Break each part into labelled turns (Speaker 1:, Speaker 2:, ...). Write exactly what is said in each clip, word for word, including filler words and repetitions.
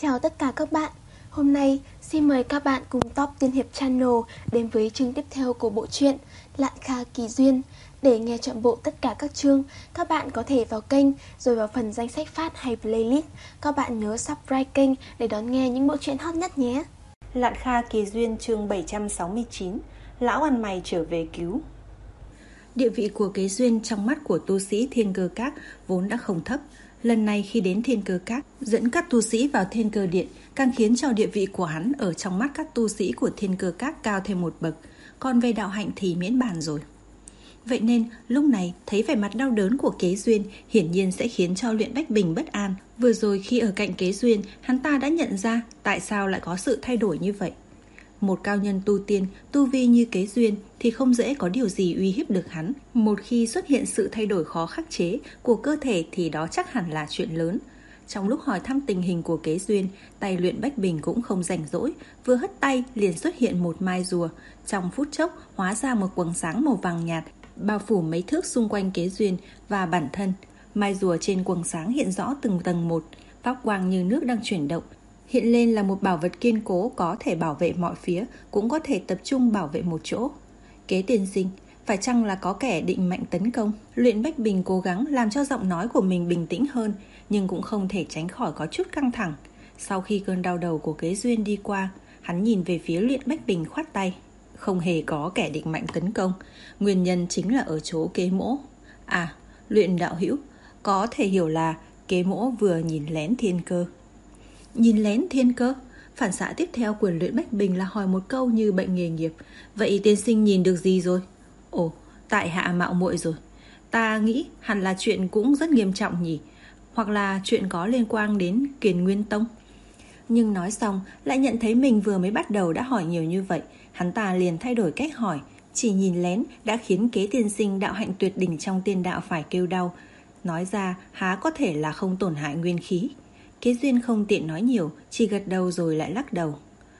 Speaker 1: Chào tất cả các bạn. Hôm nay xin mời các bạn cùng Top Tiên Hiệp Channel đến với chương tiếp theo của bộ truyện Lạn Kha Kỳ Duyên. Để nghe trọn bộ tất cả các chương, các bạn có thể vào kênh rồi vào phần danh sách phát hay playlist. Các bạn nhớ subscribe kênh để đón nghe những bộ truyện hot nhất nhé.
Speaker 2: Lạn Kha Kỳ Duyên chương bảy trăm sáu mươi chín. Lão ăn mày trở về cứu. Địa vị của Kế Duyên trong mắt của tu sĩ Thiên Cơ Các vốn đã không thấp. Lần này khi đến Thiên Cơ Các, dẫn các tu sĩ vào Thiên Cơ Điện, càng khiến cho địa vị của hắn ở trong mắt các tu sĩ của Thiên Cơ Các cao thêm một bậc. Còn về đạo hạnh thì miễn bàn rồi. Vậy nên lúc này thấy vẻ mặt đau đớn của Kế Duyên hiển nhiên sẽ khiến cho Luyện Bách Bình bất an. Vừa rồi khi ở cạnh Kế Duyên, hắn ta đã nhận ra tại sao lại có sự thay đổi như vậy. Một cao nhân tu tiên, tu vi như Kế Duyên thì không dễ có điều gì uy hiếp được hắn. Một khi xuất hiện sự thay đổi khó khắc chế của cơ thể thì đó chắc hẳn là chuyện lớn. Trong lúc hỏi thăm tình hình của Kế Duyên, tay Luyện Bách Bình cũng không rảnh rỗi, vừa hất tay liền xuất hiện một mai rùa. Trong phút chốc hóa ra một quầng sáng màu vàng nhạt, bao phủ mấy thước xung quanh Kế Duyên và bản thân. Mai rùa trên quầng sáng hiện rõ từng tầng một, pháp quang như nước đang chuyển động. Hiện lên là một bảo vật kiên cố có thể bảo vệ mọi phía, cũng có thể tập trung bảo vệ một chỗ. Kế tiên sinh, phải chăng là có kẻ định mạnh tấn công? Luyện Bách Bình cố gắng làm cho giọng nói của mình bình tĩnh hơn, nhưng cũng không thể tránh khỏi có chút căng thẳng. Sau khi cơn đau đầu của Kế Duyên đi qua, hắn nhìn về phía Luyện Bách Bình khoát tay. Không hề có kẻ định mạnh tấn công, nguyên nhân chính là ở chỗ Kế mỗ. À, Luyện đạo hữu, có thể hiểu là Kế mỗ vừa nhìn lén Thiên Cơ. Nhìn lén Thiên Cơ? Phản xạ tiếp theo của Luyện Bách Bình là hỏi một câu như bệnh nghề nghiệp. Vậy tiên sinh nhìn được gì rồi? Ồ, tại hạ mạo muội rồi. Ta nghĩ hẳn là chuyện cũng rất nghiêm trọng nhỉ. Hoặc là chuyện có liên quan đến Kiền Nguyên Tông. Nhưng nói xong lại nhận thấy mình vừa mới bắt đầu đã hỏi nhiều như vậy. Hắn ta liền thay đổi cách hỏi. Chỉ nhìn lén đã khiến Kế tiên sinh đạo hạnh tuyệt đỉnh trong tiên đạo phải kêu đau. Nói ra há có thể là không tổn hại nguyên khí. Kế Duyên không tiện nói nhiều, chỉ gật đầu rồi lại lắc đầu.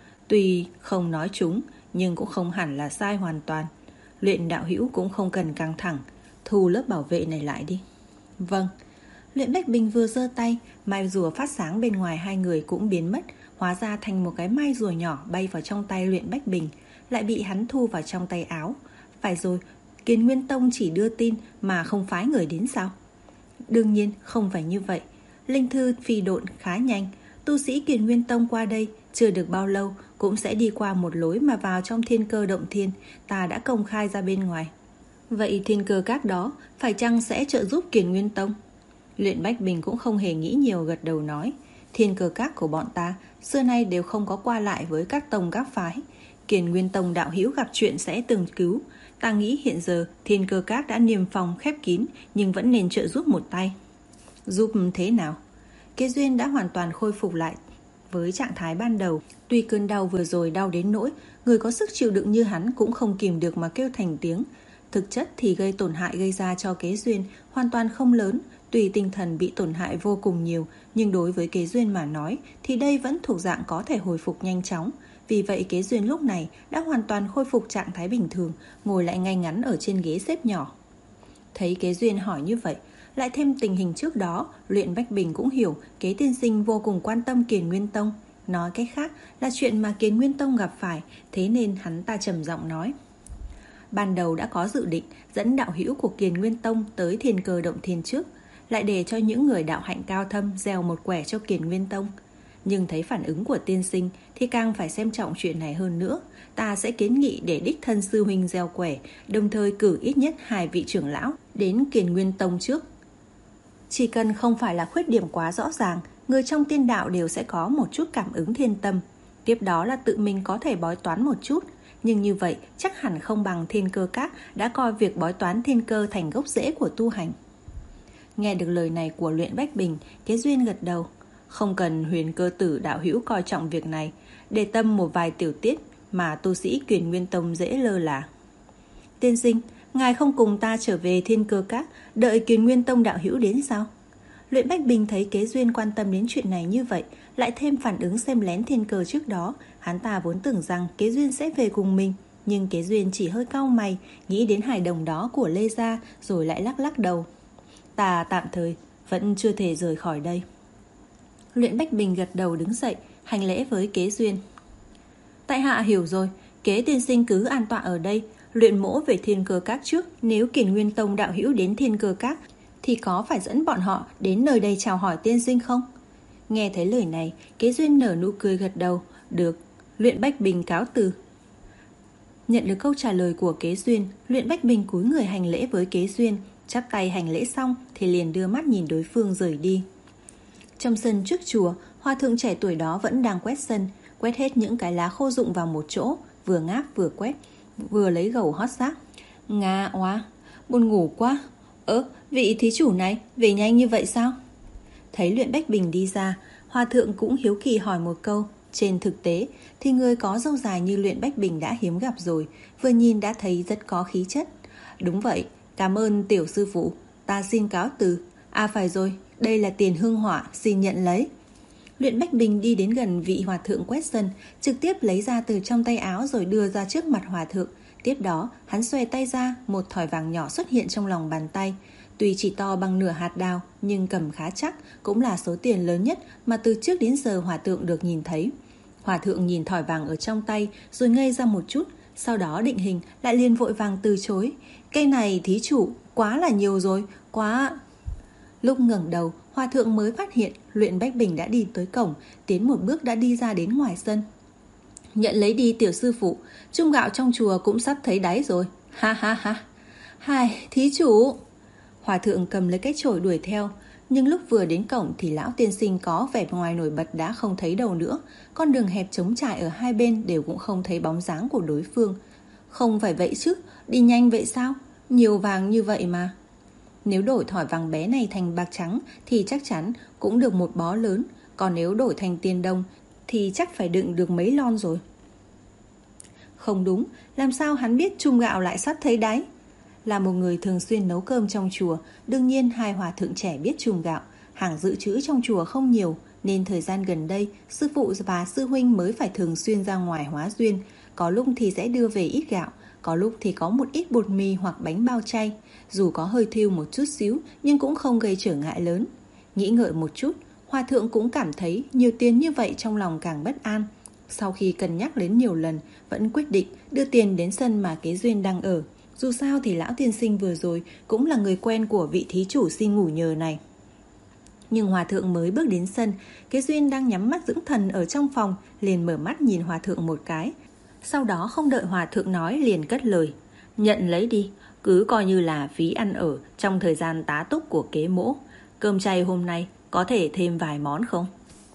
Speaker 2: Tuy không nói chúng, nhưng cũng không hẳn là sai hoàn toàn. Luyện đạo hữu cũng không cần căng thẳng, thu lớp bảo vệ này lại đi. Vâng. Luyện Bách Bình vừa giơ tay, mai rùa phát sáng bên ngoài hai người cũng biến mất, hóa ra thành một cái mai rùa nhỏ bay vào trong tay Luyện Bách Bình, lại bị hắn thu vào trong tay áo. Phải rồi, Kiền Nguyên Tông chỉ đưa tin mà không phái người đến sao? Đương nhiên không phải như vậy. Linh thư phi độn khá nhanh, tu sĩ Kiền Nguyên Tông qua đây chưa được bao lâu cũng sẽ đi qua một lối mà vào trong Thiên Cơ Động Thiên, ta đã công khai ra bên ngoài. Vậy Thiên Cơ Các đó phải chăng sẽ trợ giúp Kiền Nguyên Tông? Luyện Bách Bình cũng không hề nghĩ nhiều, gật đầu nói. Thiên Cơ Các của bọn ta xưa nay đều không có qua lại với các tông các phái. Kiền Nguyên Tông đạo hữu gặp chuyện sẽ từng cứu. Ta nghĩ hiện giờ Thiên Cơ Các đã niêm phòng khép kín, nhưng vẫn nên trợ giúp một tay. Giúp thế nào? Kế Duyên đã hoàn toàn khôi phục lại với trạng thái ban đầu. Tuy cơn đau vừa rồi đau đến nỗi người có sức chịu đựng như hắn cũng không kìm được mà kêu thành tiếng. Thực chất thì gây tổn hại gây ra cho Kế Duyên hoàn toàn không lớn. Tuy tinh thần bị tổn hại vô cùng nhiều, nhưng đối với Kế Duyên mà nói thì đây vẫn thuộc dạng có thể hồi phục nhanh chóng. Vì vậy Kế Duyên lúc này đã hoàn toàn khôi phục trạng thái bình thường, ngồi lại ngay ngắn ở trên ghế xếp nhỏ. Thấy Kế Duyên hỏi như vậy, lại thêm tình hình trước đó, Luyện Bách Bình cũng hiểu Kế tiên sinh vô cùng quan tâm Kiền Nguyên Tông. Nói cách khác là chuyện mà Kiền Nguyên Tông gặp phải, thế nên hắn ta trầm giọng nói. Ban đầu đã có dự định dẫn đạo hữu của Kiền Nguyên Tông tới Thiên Cơ Động Thiên trước, lại để cho những người đạo hạnh cao thâm gieo một quẻ cho Kiền Nguyên Tông. Nhưng thấy phản ứng của tiên sinh thì càng phải xem trọng chuyện này hơn nữa. Ta sẽ kiến nghị để đích thân sư huynh gieo quẻ, đồng thời cử ít nhất hai vị trưởng lão đến Kiền Nguyên Tông trước. Chỉ cần không phải là khuyết điểm quá rõ ràng, người trong tiên đạo đều sẽ có một chút cảm ứng thiên tâm. Tiếp đó là tự mình có thể bói toán một chút. Nhưng như vậy chắc hẳn không bằng Thiên Cơ Các đã coi việc bói toán thiên cơ thành gốc rễ của tu hành. Nghe được lời này của Luyện Bách Bình, Kế Duyên gật đầu. Không cần Huyền Cơ Tử đạo hữu coi trọng việc này, để tâm một vài tiểu tiết mà tu sĩ Kiền Nguyên Tông dễ lơ là. Tiên sinh, ngài không cùng ta trở về Thiên Cơ Các, đợi Kiền Nguyên Tông đạo hữu đến sao? Luyện Bách Bình thấy Kế Duyên quan tâm đến chuyện này như vậy, lại thêm phản ứng xem lén thiên cơ trước đó, hắn ta vốn tưởng rằng Kế Duyên sẽ về cùng mình, nhưng Kế Duyên chỉ hơi cau mày, nghĩ đến hài đồng đó của Lê Gia, rồi lại lắc lắc đầu. Ta tạm thời vẫn chưa thể rời khỏi đây. Luyện Bách Bình gật đầu đứng dậy, hành lễ với Kế Duyên. Tại hạ hiểu rồi, Kế tiên sinh cứ an tọa ở đây, luyện mỗ về Thiên Cơ Các trước. Nếu Kiền Nguyên Tông đạo hữu đến Thiên Cơ Các thì có phải dẫn bọn họ đến nơi đây chào hỏi tiên sinh không? Nghe thấy lời này, Kế Duyên nở nụ cười gật đầu. Được. Luyện Bách Bình cáo từ. Nhận được câu trả lời của Kế Duyên, Luyện Bách Bình cúi người hành lễ với Kế Duyên, chắp tay hành lễ xong thì liền đưa mắt nhìn đối phương rời đi. Trong sân trước chùa, hòa thượng trẻ tuổi đó vẫn đang quét sân, quét hết những cái lá khô rụng vào một chỗ, vừa ngáp vừa quét, vừa lấy gầu hót xác. Nga oa, buồn ngủ quá. Ơ, vị thí chủ này, về nhanh như vậy sao? Thấy Luyện Bách Bình đi ra, hòa thượng cũng hiếu kỳ hỏi một câu. Trên thực tế thì người có râu dài như Luyện Bách Bình đã hiếm gặp rồi, vừa nhìn đã thấy rất có khí chất. Đúng vậy, cảm ơn tiểu sư phụ, ta xin cáo từ. À phải rồi, đây là tiền hương hỏa, xin nhận lấy. Luyện Bách Bình đi đến gần vị hòa thượng quét sân, trực tiếp lấy ra từ trong tay áo rồi đưa ra trước mặt hòa thượng. Tiếp đó, hắn xòe tay ra, một thỏi vàng nhỏ xuất hiện trong lòng bàn tay. Tuy chỉ to bằng nửa hạt đào, nhưng cầm khá chắc, cũng là số tiền lớn nhất mà từ trước đến giờ hòa thượng được nhìn thấy. Hòa thượng nhìn thỏi vàng ở trong tay rồi ngây ra một chút, sau đó định hình lại liền vội vàng từ chối. Cây này thí chủ, quá là nhiều rồi, quá... Lúc ngẩng đầu, hòa thượng mới phát hiện Luyện Bách Bình đã đi tới cổng, tiến một bước đã đi ra đến ngoài sân. Nhận lấy đi tiểu sư phụ, chung gạo trong chùa cũng sắp thấy đáy rồi. Ha ha ha. Hai, thí chủ. Hòa thượng cầm lấy cái chổi đuổi theo, nhưng lúc vừa đến cổng thì lão tiên sinh có vẻ ngoài nổi bật đã không thấy đầu nữa. Con đường hẹp trống trải ở hai bên đều cũng không thấy bóng dáng của đối phương. Không phải vậy chứ, đi nhanh vậy sao? Nhiều vàng như vậy mà. Nếu đổi thỏi vàng bé này thành bạc trắng thì chắc chắn cũng được một bó lớn, còn nếu đổi thành tiền đồng thì chắc phải đựng được mấy lon rồi. Không đúng, làm sao hắn biết chung gạo lại sắp thấy đáy? Là một người thường xuyên nấu cơm trong chùa, đương nhiên hai hòa thượng trẻ biết chung gạo. Hàng dự trữ trong chùa không nhiều, nên thời gian gần đây sư phụ và sư huynh mới phải thường xuyên ra ngoài hóa duyên. Có lúc thì sẽ đưa về ít gạo, có lúc thì có một ít bột mì hoặc bánh bao chay. Dù có hơi thiêu một chút xíu nhưng cũng không gây trở ngại lớn. Nghĩ ngợi một chút, hòa thượng cũng cảm thấy nhiều tiền như vậy trong lòng càng bất an. Sau khi cân nhắc đến nhiều lần, vẫn quyết định đưa tiền đến sân mà Kế Duyên đang ở. Dù sao thì lão tiên sinh vừa rồi cũng là người quen của vị thí chủ xin ngủ nhờ này. Nhưng hòa thượng mới bước đến sân, Kế Duyên đang nhắm mắt dưỡng thần ở trong phòng, liền mở mắt nhìn hòa thượng một cái. Sau đó không đợi hòa thượng nói liền cất lời. Nhận lấy đi, cứ coi như là phí ăn ở trong thời gian tá túc của Kế mỗ. Cơm chay hôm nay có thể thêm vài món không?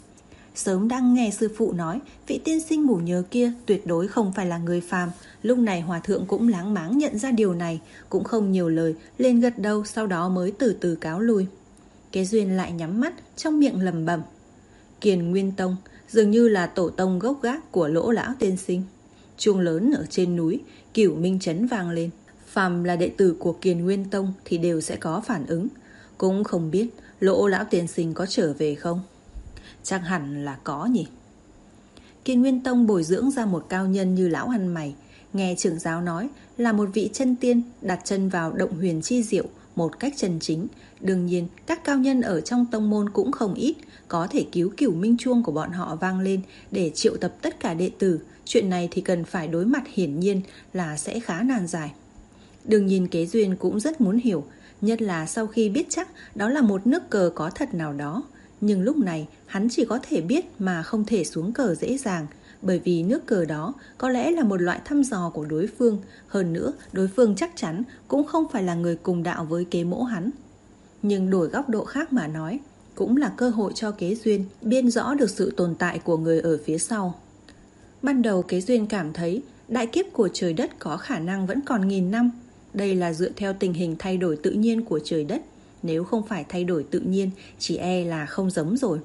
Speaker 2: Sớm đang nghe sư phụ nói vị tiên sinh ngủ nhờ kia tuyệt đối không phải là người phàm. Lúc này hòa thượng cũng láng máng nhận ra điều này, cũng không nhiều lời, lên gật đầu, sau đó mới từ từ cáo lui. Kế Duyên lại nhắm mắt, trong miệng lẩm bẩm. Kiền Nguyên Tông dường như là tổ tông gốc gác của Lỗ lão tiên sinh. Chuông lớn ở trên núi Cửu Minh Trấn vang lên. Phàm là đệ tử của Kiền Nguyên Tông thì đều sẽ có phản ứng. Cũng không biết Lỗ lão tiên sinh có trở về không? Chắc hẳn là có nhỉ. Kiền Nguyên Tông bồi dưỡng ra một cao nhân như lão ăn mày. Nghe trưởng giáo nói là một vị chân tiên đặt chân vào động huyền chi diệu một cách chân chính. Đương nhiên các cao nhân ở trong tông môn cũng không ít, có thể cứu Cửu Minh chuông của bọn họ vang lên để triệu tập tất cả đệ tử. Chuyện này thì cần phải đối mặt, hiển nhiên là sẽ khá nan giải. Đương nhiên Kế Duyên cũng rất muốn hiểu, nhất là sau khi biết chắc đó là một nước cờ có thật nào đó. Nhưng lúc này hắn chỉ có thể biết mà không thể xuống cờ dễ dàng, bởi vì nước cờ đó có lẽ là một loại thăm dò của đối phương. Hơn nữa đối phương chắc chắn cũng không phải là người cùng đạo với Kế mỗ hắn. Nhưng đổi góc độ khác mà nói, cũng là cơ hội cho Kế Duyên biên rõ được sự tồn tại của người ở phía sau. Ban đầu Kế Duyên cảm thấy đại kiếp của trời đất có khả năng vẫn còn nghìn năm. Đây là dựa theo tình hình thay đổi tự nhiên của trời đất. Nếu không phải thay đổi tự nhiên, chỉ e là không giống rồi.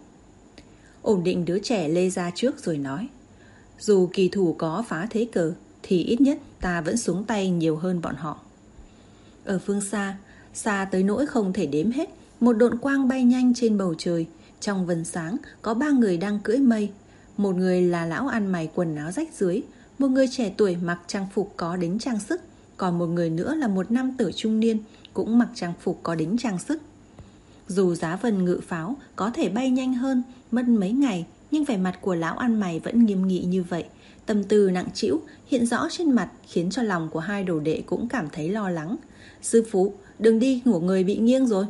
Speaker 2: Ổn định đứa trẻ lê ra trước rồi nói. Dù kỳ thủ có phá thế cờ, thì ít nhất ta vẫn xuống tay nhiều hơn bọn họ. Ở phương xa, xa tới nỗi không thể đếm hết, một độn quang bay nhanh trên bầu trời. Trong vầng sáng có ba người đang cưỡi mây. Một người là lão ăn mày quần áo rách rưới, một người trẻ tuổi mặc trang phục có đính trang sức, còn một người nữa là một nam tử trung niên cũng mặc trang phục có đính trang sức. Dù giá vân ngự pháo có thể bay nhanh hơn, mất mấy ngày, nhưng vẻ mặt của lão ăn mày vẫn nghiêm nghị như vậy. Tâm tư nặng trĩu hiện rõ trên mặt, khiến cho lòng của hai đồ đệ cũng cảm thấy lo lắng. Sư phụ, đừng đi, ngủ người bị nghiêng rồi.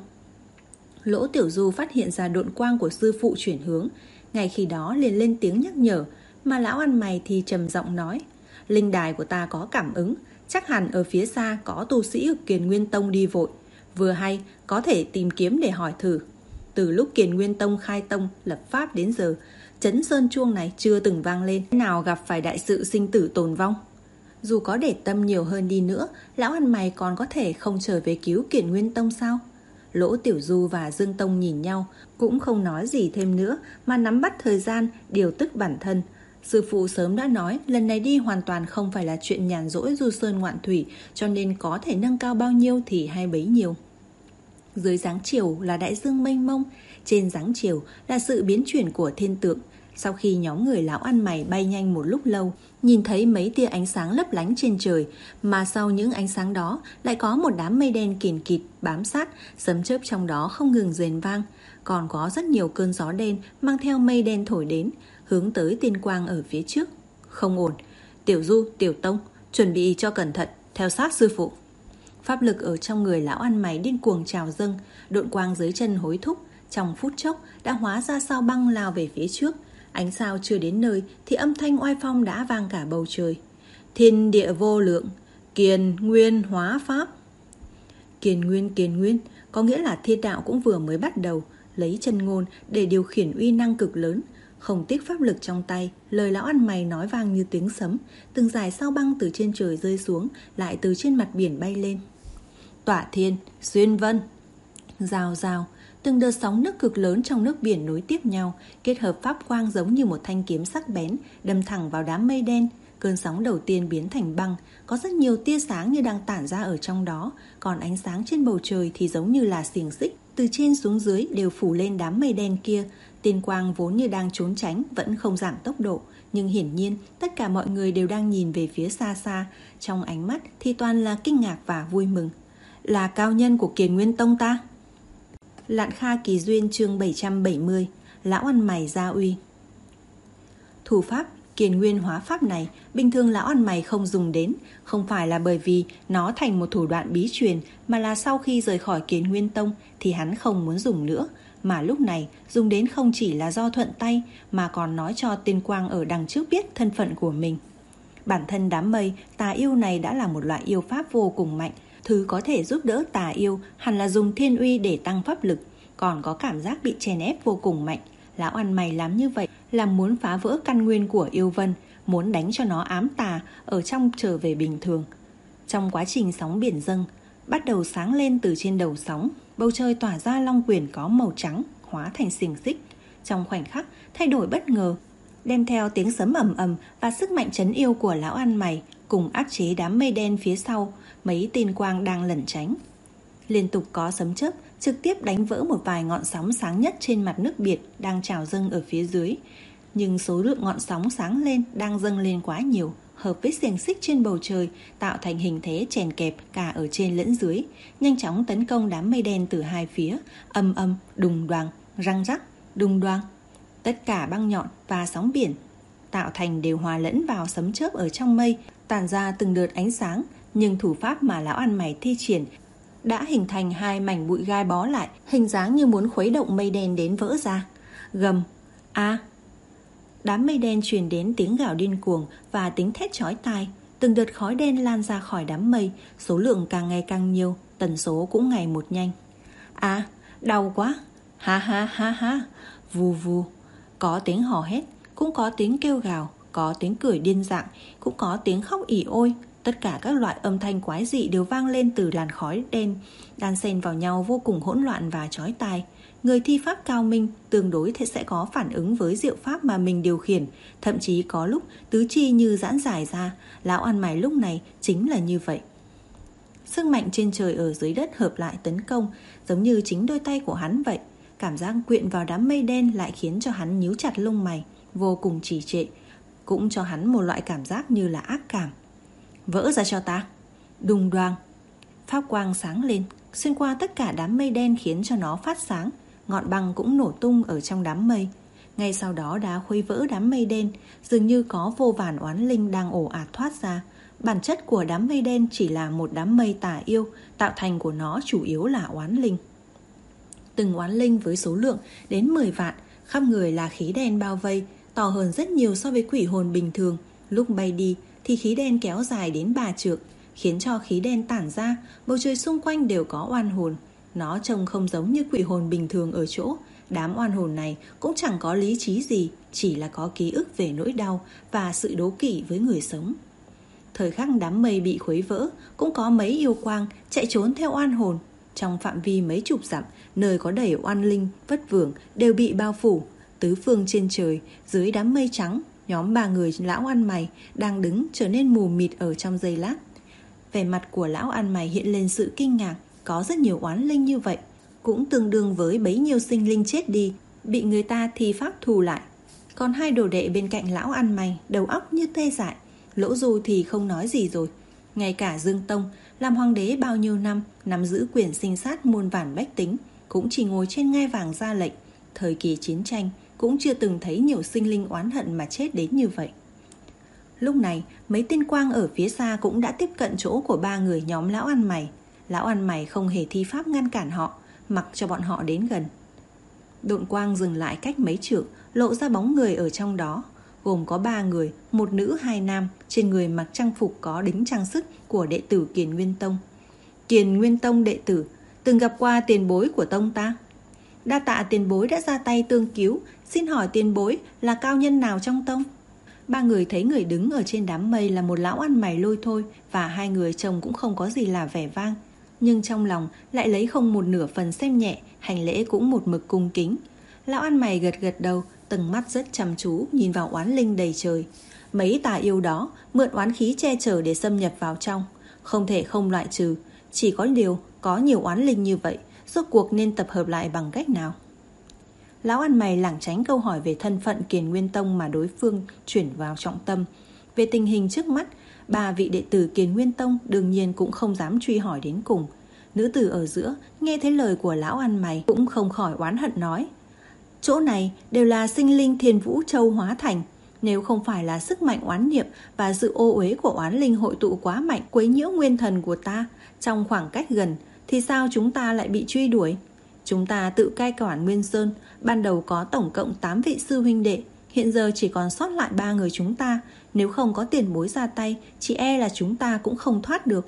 Speaker 2: Lỗ Tiểu Du phát hiện ra độn quang của sư phụ chuyển hướng, ngay khi đó liền lên tiếng nhắc nhở, mà lão ăn mày thì trầm giọng nói: linh đài của ta có cảm ứng, chắc hẳn ở phía xa có tu sĩ ở Kiền Nguyên Tông đi vội. Vừa hay có thể tìm kiếm để hỏi thử. Từ lúc Kiền Nguyên Tông khai tông lập pháp đến giờ, chấn sơn chuông này chưa từng vang lên nào gặp phải đại sự sinh tử tồn vong. Dù có để tâm nhiều hơn đi nữa, lão ăn mày còn có thể không trở về cứu Kiền Nguyên Tông sao? Lỗ Tiểu Du và Dương Tông nhìn nhau, cũng không nói gì thêm nữa, mà nắm bắt thời gian, điều tức bản thân. Sư phụ sớm đã nói lần này đi hoàn toàn không phải là chuyện nhàn rỗi du sơn ngoạn thủy, cho nên có thể nâng cao bao nhiêu thì hay bấy nhiêu. Dưới dáng chiều là đại dương mênh mông, trên dáng chiều là sự biến chuyển của thiên tượng. Sau khi nhóm người lão ăn mày bay nhanh một lúc lâu, nhìn thấy mấy tia ánh sáng lấp lánh trên trời, mà sau những ánh sáng đó lại có một đám mây đen kìn kịt bám sát, sấm chớp trong đó không ngừng rền vang. Còn có rất nhiều cơn gió đen mang theo mây đen thổi đến, hướng tới tiên quang ở phía trước. Không ổn, Tiểu Du, Tiểu Tông, chuẩn bị cho cẩn thận, theo sát sư phụ. Pháp lực ở trong người lão ăn mày điên cuồng trào dâng, độn quang dưới chân hối thúc, trong phút chốc đã hóa ra sao băng lao về phía trước. Ánh sao chưa đến nơi thì âm thanh oai phong đã vang cả bầu trời. Thiên địa vô lượng, kiền nguyên hóa pháp. Kiền nguyên kiền nguyên có nghĩa là thiên đạo cũng vừa mới bắt đầu, lấy chân ngôn để điều khiển uy năng cực lớn. Không tiếc pháp lực trong tay, lời lão ăn mày nói vang như tiếng sấm. Từng dải sao băng từ trên trời rơi xuống, lại từ trên mặt biển bay lên. Tỏa thiên, xuyên vân. Rào rào, từng đợt sóng nước cực lớn trong nước biển nối tiếp nhau, kết hợp pháp quang giống như một thanh kiếm sắc bén, đâm thẳng vào đám mây đen. Cơn sóng đầu tiên biến thành băng, có rất nhiều tia sáng như đang tản ra ở trong đó, còn ánh sáng trên bầu trời thì giống như là xiềng xích, từ trên xuống dưới đều phủ lên đám mây đen kia. Tiên quang vốn như đang trốn tránh vẫn không giảm tốc độ, nhưng hiển nhiên tất cả mọi người đều đang nhìn về phía xa xa, trong ánh mắt thì toàn là kinh ngạc và vui mừng. Là cao nhân của Kiền Nguyên Tông ta. Lạn Kha Kỳ Duyên chương bảy trăm bảy mươi. Lão ăn mày gia uy. Thủ pháp Kiền Nguyên hóa pháp này bình thường lão ăn mày không dùng đến, không phải là bởi vì nó thành một thủ đoạn bí truyền, mà là sau khi rời khỏi Kiền Nguyên Tông thì hắn không muốn dùng nữa. Mà lúc này dùng đến không chỉ là do thuận tay, mà còn nói cho tiên quang ở đằng trước biết thân phận của mình. Bản thân đám mây tà yêu này đã là một loại yêu pháp vô cùng mạnh. Thứ có thể giúp đỡ tà yêu hẳn là dùng thiên uy để tăng pháp lực, còn có cảm giác bị chèn ép vô cùng mạnh. Lão ăn mày làm như vậy là muốn phá vỡ căn nguyên của yêu vân, muốn đánh cho nó ám tà ở trong trở về bình thường. Trong quá trình sóng biển dâng bắt đầu sáng lên từ trên đầu sóng, bầu trời tỏa ra long quyển có màu trắng hóa thành xiềng xích, trong khoảnh khắc thay đổi bất ngờ, đem theo tiếng sấm ầm ầm và sức mạnh trấn yêu của lão ăn mày, cùng áp chế đám mây đen phía sau mấy tiên quang đang lẩn tránh. Liên tục có sấm chớp trực tiếp đánh vỡ một vài ngọn sóng sáng nhất trên mặt nước biển đang trào dâng ở phía dưới. Nhưng số lượng ngọn sóng sáng lên đang dâng lên quá nhiều, hợp với xiềng xích trên bầu trời, tạo thành hình thế chèn kẹp cả ở trên lẫn dưới, nhanh chóng tấn công đám mây đen từ hai phía, âm âm, đùng đoàng, răng rắc, đùng đoàng. Tất cả băng nhọn và sóng biển tạo thành đều hòa lẫn vào sấm chớp ở trong mây, tản ra từng đợt ánh sáng. Nhưng thủ pháp mà lão ăn mày thi triển đã hình thành hai mảnh bụi gai bó lại, hình dáng như muốn khuấy động mây đen đến vỡ ra. Gầm, a, đám mây đen truyền đến tiếng gào điên cuồng và tiếng thét chói tai. Từng đợt khói đen lan ra khỏi đám mây, số lượng càng ngày càng nhiều, tần số cũng ngày một nhanh. À, đau quá, ha ha ha ha, vù vù. Có tiếng hò hét, cũng có tiếng kêu gào, có tiếng cười điên dại, cũng có tiếng khóc ỉ ôi. Tất cả các loại âm thanh quái dị đều vang lên từ làn khói đen, đan xen vào nhau vô cùng hỗn loạn và chói tai. Người thi pháp cao minh tương đối thì sẽ có phản ứng với diệu pháp mà mình điều khiển, thậm chí có lúc tứ chi như giãn giải ra. Lão ăn mày lúc này chính là như vậy. Sức mạnh trên trời ở dưới đất hợp lại tấn công, giống như chính đôi tay của hắn vậy. Cảm giác quyện vào đám mây đen lại khiến cho hắn nhíu chặt lông mày, vô cùng trì trệ, cũng cho hắn một loại cảm giác như là ác cảm. Vỡ ra cho ta. Đùng đoàng, pháp quang sáng lên, xuyên qua tất cả đám mây đen khiến cho nó phát sáng. Ngọn băng cũng nổ tung ở trong đám mây. Ngay sau đó đá khuấy vỡ đám mây đen, dường như có vô vàn oán linh đang ồ ạt thoát ra. Bản chất của đám mây đen chỉ là một đám mây tà yêu, tạo thành của nó chủ yếu là oán linh. Từng oán linh với số lượng đến mười vạn, khắp người là khí đen bao vây, to hơn rất nhiều so với quỷ hồn bình thường. Lúc bay đi thì khí đen kéo dài đến ba trượng, khiến cho khí đen tản ra, bầu trời xung quanh đều có oan hồn. Nó trông không giống như quỷ hồn bình thường ở chỗ, đám oan hồn này cũng chẳng có lý trí gì, chỉ là có ký ức về nỗi đau và sự đố kỵ với người sống. Thời khắc đám mây bị khuấy vỡ, cũng có mấy yêu quang chạy trốn theo oan hồn. Trong phạm vi mấy chục dặm, nơi có đầy oan linh vất vưởng đều bị bao phủ. Tứ phương trên trời, dưới đám mây trắng, nhóm ba người lão ăn mày đang đứng trở nên mù mịt ở trong giây lát. Vẻ mặt của lão ăn mày hiện lên sự kinh ngạc. Có rất nhiều oán linh như vậy, cũng tương đương với bấy nhiêu sinh linh chết đi, bị người ta thi pháp thù lại. Còn hai đồ đệ bên cạnh lão ăn mày đầu óc như tê dại. Lỗ Du thì không nói gì rồi. Ngay cả Dương Tông, làm hoàng đế bao nhiêu năm, nắm giữ quyền sinh sát muôn vàn bách tính, cũng chỉ ngồi trên ngai vàng ra lệnh. Thời kỳ chiến tranh cũng chưa từng thấy nhiều sinh linh oán hận mà chết đến như vậy. Lúc này, mấy tiên quang ở phía xa cũng đã tiếp cận chỗ của ba người nhóm lão ăn mày. Lão ăn mày không hề thi pháp ngăn cản họ, mặc cho bọn họ đến gần. Độn quang dừng lại cách mấy trượng, lộ ra bóng người ở trong đó. Gồm có ba người, một nữ hai nam, trên người mặc trang phục có đính trang sức của đệ tử Kiền Nguyên Tông. Kiền Nguyên Tông đệ tử, từng gặp qua tiền bối của tông ta. Đa tạ tiền bối đã ra tay tương cứu, xin hỏi tiền bối là cao nhân nào trong tông? Ba người thấy người đứng ở trên đám mây là một lão ăn mày lôi thôi, và hai người trông cũng không có gì là vẻ vang, nhưng trong lòng lại lấy không một nửa phần xem nhẹ, hành lễ cũng một mực cung kính. Lão ăn mày gật gật đầu, từng mắt rất chăm chú nhìn vào oán linh đầy trời. Mấy tà yêu đó mượn oán khí che chở để xâm nhập vào trong, không thể không loại trừ. Chỉ có điều có nhiều oán linh như vậy, rốt cuộc nên tập hợp lại bằng cách nào? Lão ăn mày lảng tránh câu hỏi về thân phận Kiền Nguyên Tông mà đối phương chuyển vào trọng tâm. Về tình hình trước mắt, ba vị đệ tử Kiền Nguyên Tông đương nhiên cũng không dám truy hỏi đến cùng. Nữ tử ở giữa nghe thấy lời của lão ăn mày cũng không khỏi oán hận nói: chỗ này đều là sinh linh Thiên Vũ Châu hóa thành. Nếu không phải là sức mạnh oán niệm và sự ô uế của oán linh hội tụ quá mạnh quấy nhiễu nguyên thần của ta trong khoảng cách gần, thì sao chúng ta lại bị truy đuổi? Chúng ta tự cai quản Nguyên Sơn, ban đầu có tổng cộng tám vị sư huynh đệ, hiện giờ chỉ còn sót lại ba người chúng ta. Nếu không có tiền bối ra tay, chỉ e là chúng ta cũng không thoát được.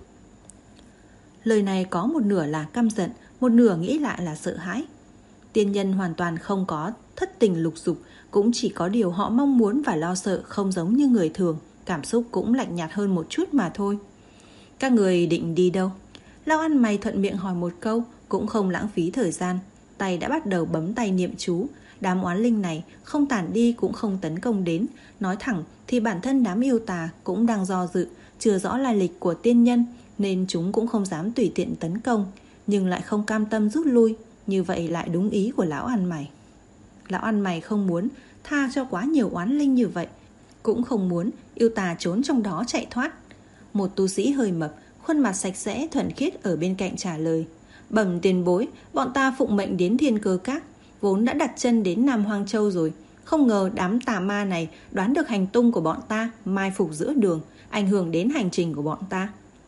Speaker 2: Lời này có một nửa là căm giận, một nửa nghĩ lại là sợ hãi. Tiên nhân hoàn toàn không có thất tình lục dục, cũng chỉ có điều họ mong muốn và lo sợ không giống như người thường, cảm xúc cũng lạnh nhạt hơn một chút mà thôi. Các người định đi đâu? Lão ăn mày thuận miệng hỏi một câu, cũng không lãng phí thời gian. Tay đã bắt đầu bấm tay niệm chú. Đám oán linh này không tản đi cũng không tấn công đến. Nói thẳng thì bản thân đám yêu tà cũng đang do dự, chưa rõ lai lịch của tiên nhân, nên chúng cũng không dám tùy tiện tấn công, nhưng lại không cam tâm rút lui. Như vậy lại đúng ý của lão ăn mày. Lão ăn mày không muốn tha cho quá nhiều oán linh như vậy, cũng không muốn yêu tà trốn trong đó chạy thoát. Một tu sĩ hơi mập, khuôn mặt sạch sẽ thuần khiết ở bên cạnh trả lời: bẩm tiền bối, bọn ta phụng mệnh đến Thiên Cơ Các, vốn đã đặt chân đến Nam Hoang Châu rồi. Không ngờ đám tà ma này đoán được hành tung của bọn ta, mai phục giữa đường, ảnh hưởng đến hành trình của bọn ta.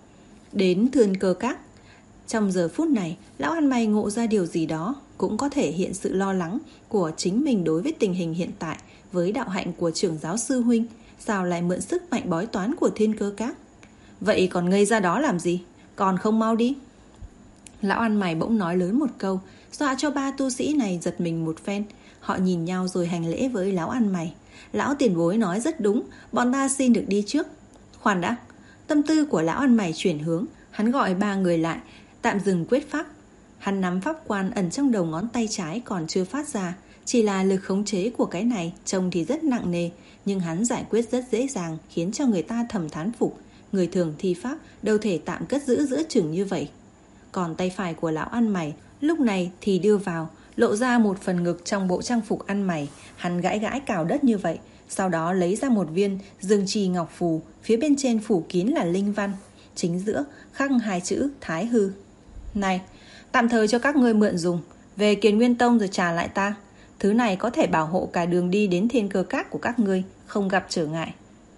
Speaker 2: Đến Thiên Cơ Các. Trong giờ phút này, lão ăn mày ngộ ra điều gì đó, cũng có thể hiện sự lo lắng của chính mình đối với tình hình hiện tại, với đạo hạnh của trưởng giáo sư huynh, sao lại mượn sức mạnh bói toán của Thiên Cơ Các. Vậy còn ngây ra đó làm gì? Còn không mau đi. Lão ăn mày bỗng nói lớn một câu, dọa cho ba tu sĩ này giật mình một phen. Họ nhìn nhau rồi hành lễ với lão ăn mày. Lão tiền bối nói rất đúng, bọn ta xin được đi trước. Khoan đã. Tâm tư của lão ăn mày chuyển hướng. Hắn gọi ba người lại, tạm dừng quyết pháp. Hắn nắm pháp quan ẩn trong đầu ngón tay trái còn chưa phát ra. Chỉ là lực khống chế của cái này trông thì rất nặng nề, nhưng hắn giải quyết rất dễ dàng, khiến cho người ta thầm thán phục. Người thường thi pháp đâu thể tạm cất giữ giữa chừng như vậy. Còn tay phải của lão ăn mày lúc này thì đưa vào, lộ ra một phần ngực trong bộ trang phục ăn mày. Hắn gãi gãi cào đất như vậy, sau đó lấy ra một viên dương trì ngọc phù, phía bên trên phủ kín là linh văn, chính giữa khắc hai chữ Thái Hư. Này, Tạm thời cho các ngươi mượn dùng, về Kiền Nguyên Tông rồi trả lại ta. Thứ này có thể bảo hộ cả đường đi đến Thiên Cơ Các của các ngươi, không gặp trở ngại.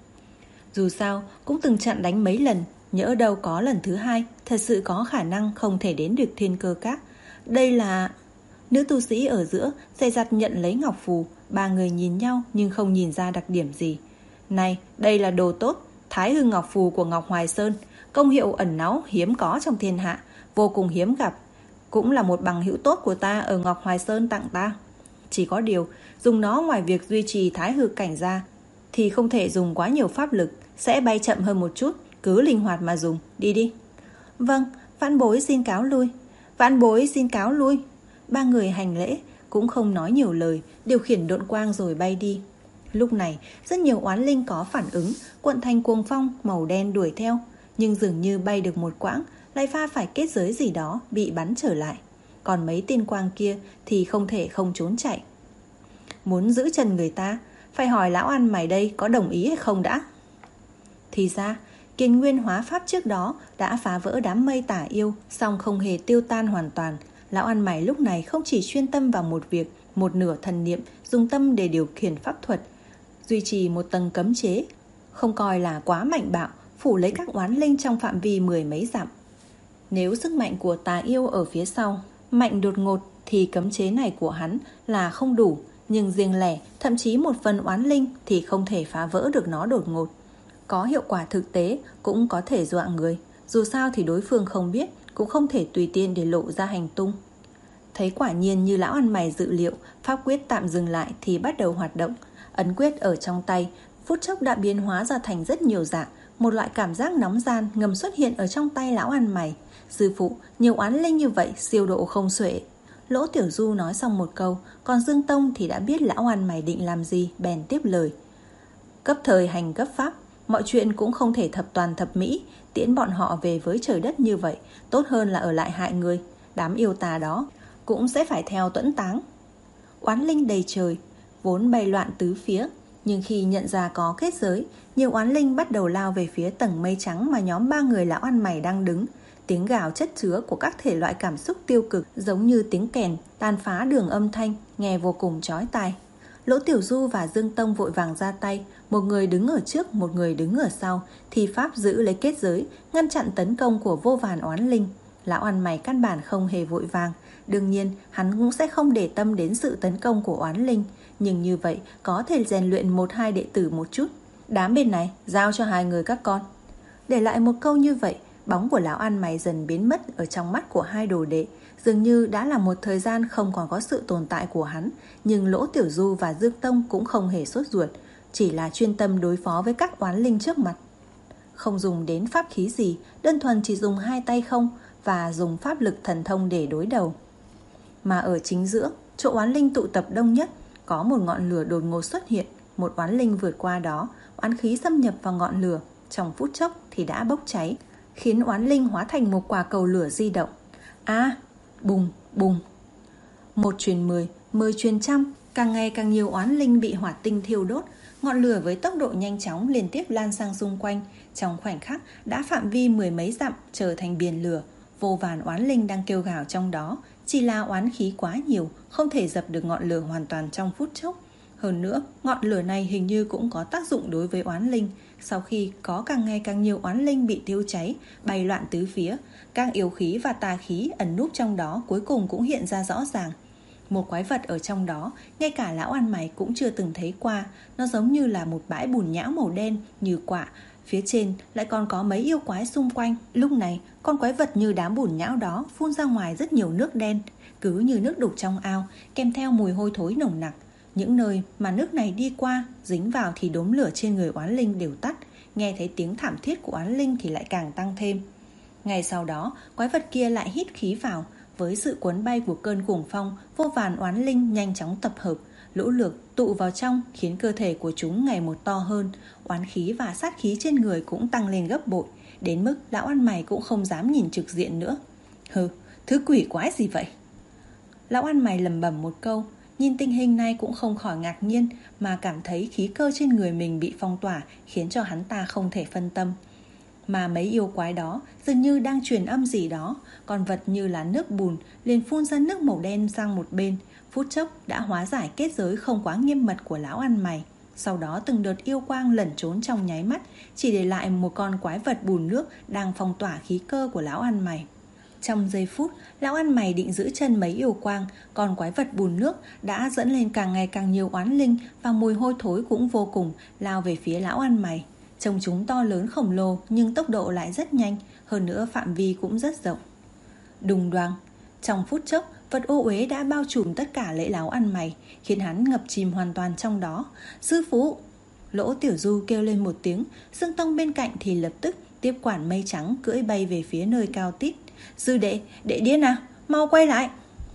Speaker 2: Dù sao cũng từng chặn đánh mấy lần, nhỡ đâu có lần thứ hai, thật sự có khả năng không thể đến được Thiên Cơ Các. Đây là... Nữ tu sĩ ở giữa dè dặt nhận lấy ngọc phù. Ba người nhìn nhau nhưng không nhìn ra đặc điểm gì. Này, đây là đồ tốt, Thái Hư Ngọc Phù của Ngọc Hoài Sơn. Công hiệu ẩn náu hiếm có trong thiên hạ, vô cùng hiếm gặp. Cũng là một bằng hữu tốt của ta ở Ngọc Hoài Sơn tặng ta. Chỉ có điều, dùng nó ngoài việc duy trì Thái Hư cảnh ra thì không thể dùng quá nhiều pháp lực, sẽ bay chậm hơn một chút. Cứ linh hoạt mà dùng, đi đi. Vâng, vãn bối xin cáo lui. Vãn bối xin cáo lui. Ba người hành lễ, cũng không nói nhiều lời, điều khiển độn quang rồi bay đi. Lúc này, rất nhiều oán linh có phản ứng, cuộn thành cuồng phong màu đen đuổi theo. Nhưng dường như bay được một quãng, lại pha phải kết giới gì đó, bị bắn trở lại. Còn mấy tiên quang kia thì không thể không trốn chạy. Muốn giữ chân người ta, phải hỏi lão ăn mày đây có đồng ý hay không đã. Thì ra, Kiền Nguyên hóa pháp trước đó đã phá vỡ đám mây tả yêu, song không hề tiêu tan hoàn toàn. Lão ăn mày lúc này không chỉ chuyên tâm vào một việc, một nửa thần niệm, dùng tâm để điều khiển pháp thuật, duy trì một tầng cấm chế, không coi là quá mạnh bạo, phủ lấy các oán linh trong phạm vi mười mấy dặm. Nếu sức mạnh của tà yêu ở phía sau mạnh đột ngột thì cấm chế này của hắn là không đủ, nhưng riêng lẻ, thậm chí một phần oán linh thì không thể phá vỡ được nó đột ngột. Có hiệu quả thực tế cũng có thể dọa người, dù sao thì đối phương không biết, cũng không thể tùy tiện để lộ ra hành tung. Thấy quả nhiên như lão ăn mày dự liệu, pháp quyết tạm dừng lại thì bắt đầu hoạt động. Ấn quyết ở trong tay, phút chốc đã biến hóa ra thành rất nhiều dạng. Một loại cảm giác nóng gian ngầm xuất hiện ở trong tay lão ăn mày. Sư phụ, nhiều oán linh như vậy, siêu độ không xuể. Lỗ Tiểu Du nói xong một câu, còn Dương Tông thì đã biết lão ăn mày định làm gì, bèn tiếp lời. Cấp thời hành cấp pháp, mọi chuyện cũng không thể thập toàn thập mỹ, tiễn bọn họ về với trời đất như vậy, tốt hơn là ở lại hại người. Đám yêu tà đó cũng sẽ phải theo tuẫn táng. Oán linh đầy trời, vốn bay loạn tứ phía, nhưng khi nhận ra có kết giới, nhiều oán linh bắt đầu lao về phía tầng mây trắng mà nhóm ba người lão ăn mày đang đứng. Tiếng gào chất chứa của các thể loại cảm xúc tiêu cực giống như tiếng kèn tàn phá đường âm thanh, nghe vô cùng chói tai. Lỗ Tiểu Du và Dương Tông vội vàng ra tay, một người đứng ở trước, một người đứng ở sau, thi pháp giữ lấy kết giới, ngăn chặn tấn công của vô vàn oán linh. Lão ăn mày căn bản không hề vội vàng, đương nhiên hắn cũng sẽ không để tâm đến sự tấn công của oán linh, nhưng như vậy có thể rèn luyện một hai đệ tử một chút. Đám bên này giao cho hai người các con. Để lại một câu như vậy, bóng của lão ăn mày dần biến mất ở trong mắt của hai đồ đệ. Dường như đã là một thời gian không còn có sự tồn tại của hắn, nhưng Lỗ Tiểu Du và Dương Tông cũng không hề sốt ruột, chỉ là chuyên tâm đối phó với các oán linh trước mặt. Không dùng đến pháp khí gì, đơn thuần chỉ dùng hai tay không và dùng pháp lực thần thông để đối đầu. Mà ở chính giữa, chỗ oán linh tụ tập đông nhất, có một ngọn lửa đột ngột xuất hiện. Một oán linh vượt qua đó, oán khí xâm nhập vào ngọn lửa, trong phút chốc thì đã bốc cháy, khiến oán linh hóa thành một quả cầu lửa di động. A, à, bùng, bùng. Một truyền mười, mười truyền trăm, càng ngày càng nhiều oán linh bị hỏa tinh thiêu đốt. Ngọn lửa với tốc độ nhanh chóng liên tiếp lan sang xung quanh, trong khoảnh khắc đã phạm vi mười mấy dặm trở thành biển lửa. Vô vàn oán linh đang kêu gào trong đó, chỉ là oán khí quá nhiều, không thể dập được ngọn lửa hoàn toàn trong phút chốc. Hơn nữa, ngọn lửa này hình như cũng có tác dụng đối với oán linh. Sau khi có càng ngày càng nhiều oán linh bị thiêu cháy, bay loạn tứ phía, các yêu khí và tà khí ẩn núp trong đó cuối cùng cũng hiện ra rõ ràng. Một quái vật ở trong đó, ngay cả lão ăn mày cũng chưa từng thấy qua. Nó giống như là một bãi bùn nhão màu đen như quả. Phía trên lại còn có mấy yêu quái xung quanh. Lúc này, con quái vật như đám bùn nhão đó phun ra ngoài rất nhiều nước đen, cứ như nước đục trong ao, kèm theo mùi hôi thối nồng nặc. Những nơi mà nước này đi qua, dính vào thì đốm lửa trên người oán linh đều tắt. Nghe thấy tiếng thảm thiết của oán linh thì lại càng tăng thêm. Ngay sau đó, quái vật kia lại hít khí vào. Với sự cuốn bay của cơn cuồng phong, vô vàn oán linh nhanh chóng tập hợp, lũ lượt tụ vào trong, khiến cơ thể của chúng ngày một to hơn. Oán khí và sát khí trên người cũng tăng lên gấp bội, đến mức lão ăn mày cũng không dám nhìn trực diện nữa. Hừ, thứ quỷ quái gì vậy? Lão ăn mày lẩm bẩm một câu, nhìn tình hình này cũng không khỏi ngạc nhiên, mà cảm thấy khí cơ trên người mình bị phong tỏa, khiến cho hắn ta không thể phân tâm. mà mấy yêu quái đó dường như đang truyền âm gì đó. Con vật như là nước bùn liền phun ra nước màu đen sang một bên, phút chốc đã hóa giải kết giới không quá nghiêm mật của lão ăn mày. Sau đó từng đợt yêu quang lẩn trốn trong nháy mắt, chỉ để lại một con quái vật bùn nước đang phong tỏa khí cơ của lão ăn mày. Trong giây phút, lão ăn mày định giữ chân mấy yêu quang, con quái vật bùn nước đã dẫn lên càng ngày càng nhiều oán linh và mùi hôi thối cũng vô cùng lao về phía lão ăn mày. Trông chúng to lớn khổng lồ nhưng tốc độ lại rất nhanh, hơn nữa phạm vi cũng rất rộng. Đùng đoàng, trong phút chốc, vật ô uế đã bao trùm tất cả lễ lão ăn mày, khiến hắn ngập chìm hoàn toàn trong đó. Sư phụ! Lỗ Tiểu Du kêu lên một tiếng, Dương Tông bên cạnh thì lập tức tiếp quản mây trắng cưỡi bay về phía nơi cao tít. Sư đệ, đệ điên à, mau quay lại!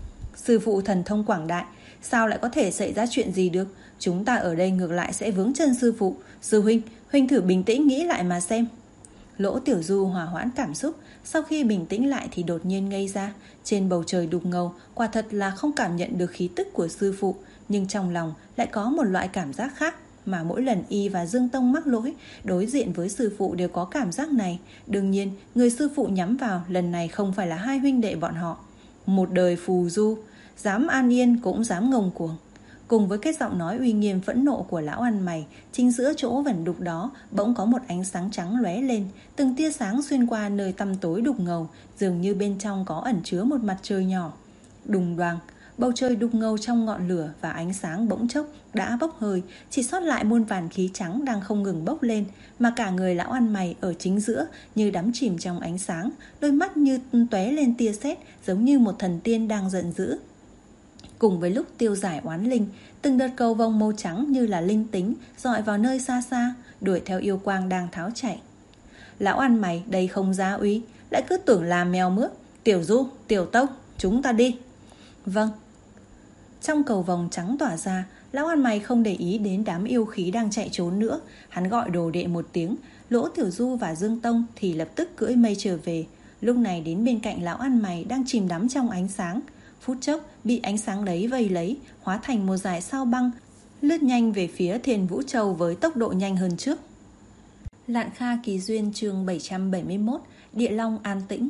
Speaker 2: Sư phụ thần thông quảng đại, sao lại có thể xảy ra chuyện gì được? Chúng ta ở đây ngược lại sẽ vướng chân sư phụ. Sư huynh, huynh thử bình tĩnh nghĩ lại mà xem. Lỗ Tiểu Du hòa hoãn cảm xúc, sau khi bình tĩnh lại thì đột nhiên ngây ra. Trên bầu trời đục ngầu, quả thật là không cảm nhận được khí tức của sư phụ, nhưng trong lòng lại có một loại cảm giác khác mà mỗi lần y và Dương Tông mắc lỗi đối diện với sư phụ đều có cảm giác này. Đương nhiên, người sư phụ nhắm vào lần này không phải là hai huynh đệ bọn họ. Một đời phù du, dám an yên cũng dám ngông cuồng. Cùng với cái giọng nói uy nghiêm phẫn nộ của lão ăn mày, chính giữa chỗ vẩn đục đó bỗng có một ánh sáng trắng lóe lên, từng tia sáng xuyên qua nơi tăm tối đục ngầu, dường như bên trong có ẩn chứa một mặt trời nhỏ. Đùng đoàng, bầu trời đục ngầu trong ngọn lửa và ánh sáng bỗng chốc đã bốc hơi, chỉ sót lại muôn vàn khí trắng đang không ngừng bốc lên, mà cả người lão ăn mày ở chính giữa như đắm chìm trong ánh sáng, đôi mắt như tóe lên tia sét, giống như một thần tiên đang giận dữ. Cùng với lúc tiêu giải oán linh, từng đợt cầu vồng màu trắng như là linh tính dọi vào nơi xa xa, đuổi theo yêu quang đang tháo chạy. Lão ăn mày đây không giá úy, lại cứ tưởng là mèo mướp. Tiểu Du, Tiểu Tông, chúng ta đi. Vâng. Trong cầu vồng trắng tỏa ra, lão ăn mày không để ý đến đám yêu khí đang chạy trốn nữa. Hắn gọi đồ đệ một tiếng, Lỗ Tiểu Du và Dương Tông thì lập tức cưỡi mây trở về. Lúc này đến bên cạnh lão ăn mày đang chìm đắm trong ánh sáng. Phút chốc bị ánh sáng đấy vây lấy, hóa thành một dải sao băng, lướt nhanh về phía Thiên Vũ Châu với tốc độ nhanh hơn trước. Lạn Kha Kỳ Duyên chương bảy trăm bảy mươi mốt, Địa Long an tĩnh.